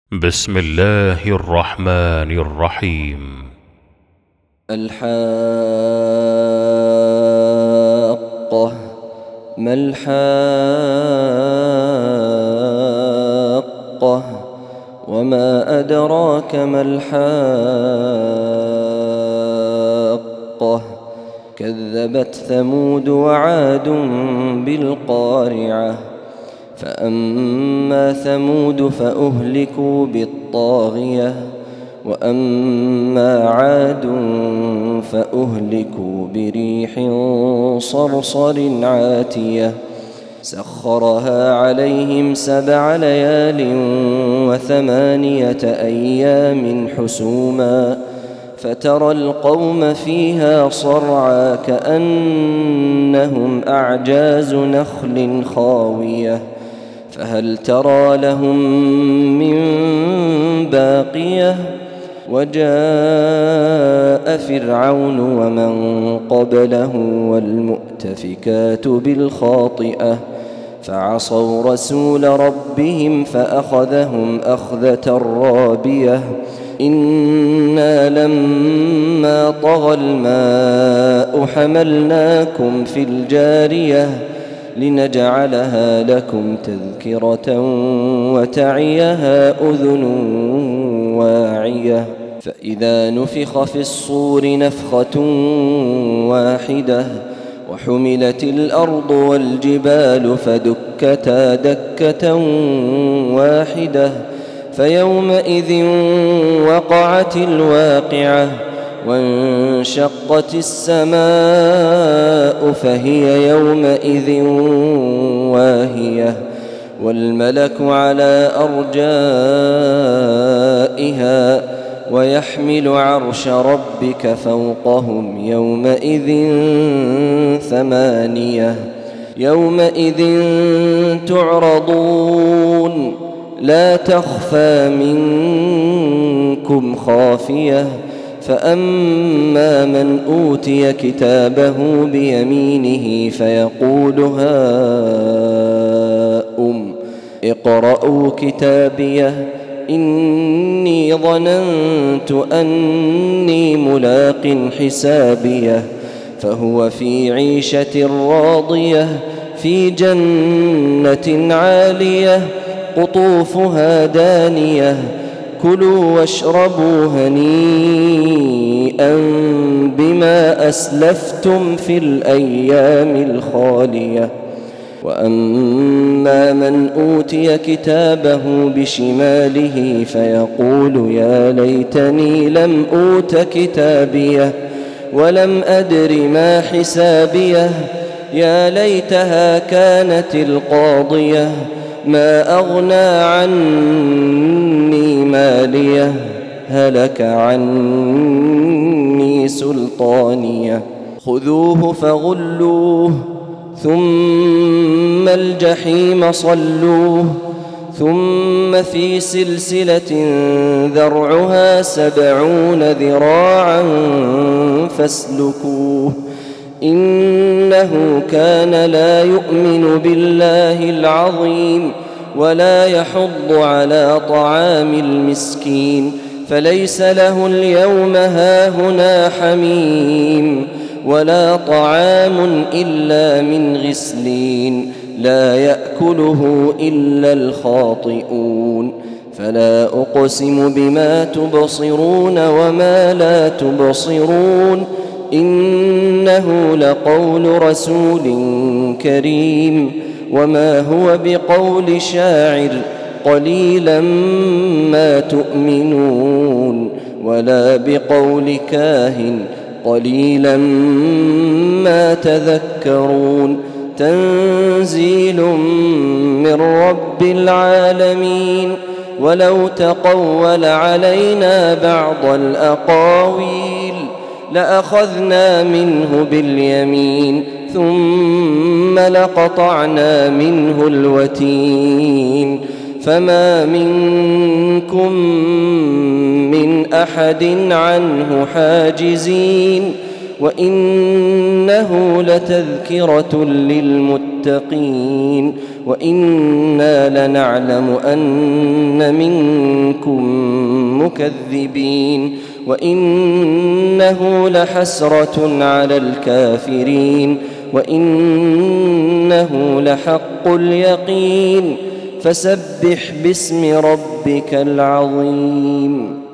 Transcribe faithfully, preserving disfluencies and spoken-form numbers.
بسم الله الرحمن الرحيم. الحاقة. ما الحاقة وما أدراك ما الحاقة. كذبت ثمود وعاد بالقارعة. فأما ثمود فأهلكوا بالطاغية وأما عاد فأهلكوا بريح صرصر عاتية سخرها عليهم سبع ليال وثمانية أيام حسوما فترى القوم فيها صرعى كأنهم أعجاز نخل خاوية فهل ترى لهم من باقية. وجاء فرعون ومن قبله والمؤتفكات بالخاطئة فعصوا رسول ربهم فأخذهم أخذة رابية. إنا لما طغى الماء حملناكم في الجارية لنجعلها لكم تذكرة وتعيها أذن واعية. فإذا نفخ في الصور نفخة واحدة وحملت الأرض والجبال فدكتا دكة واحدة فيومئذ وقعت الواقعة وانشقت السماء فهي يومئذ واهية والملك على أرجائها ويحمل عرش ربك فوقهم يومئذ ثمانية. يومئذ تعرضون لا تخفى منكم خافية. فأما من أوتي كتابه بيمينه فيقول هاؤم اقرءوا كتابيه إني ظننت أني ملاق حسابيه فهو في عيشة راضية في جنة عالية قطوفها دانية كلوا واشربوا هنيئا بما أسلفتم في الأيام الخالية. وأما من أوتي كتابه بشماله فيقول يا ليتني لم أوت كتابيه ولم أدر ما حسابيه يا ليتها كانت القاضية ما أغنى عني ماليه هلك عني سلطانيه. خذوه فغلوه ثم الجحيم صلوه ثم في سلسلة ذرعها سبعون ذراعا فاسلكوه إنه كان لا يؤمن بالله العظيم ولا يحض على طعام المسكين فليس له اليوم هاهنا حميم ولا طعام إلا من غسلين لا يأكله إلا الخاطئون. فلا أقسم بما تبصرون وما لا تبصرون إنه لقول رسول كريم وما هو بقول شاعر قليلا ما تؤمنون ولا بقول كاهن قليلا ما تذكرون. تنزيل من رب العالمين. ولو تقول علينا بعض الأقاويل لأخذنا منه باليمين ثم لقطعنا منه الوتين فما منكم من أحد عنه حاجزين وإنه لتذكرة للمتقين وإنا لنعلم أن منكم مكذبين وإنه لحسرة على الكافرين وإنه لحق اليقين فسبح باسم ربك العظيم.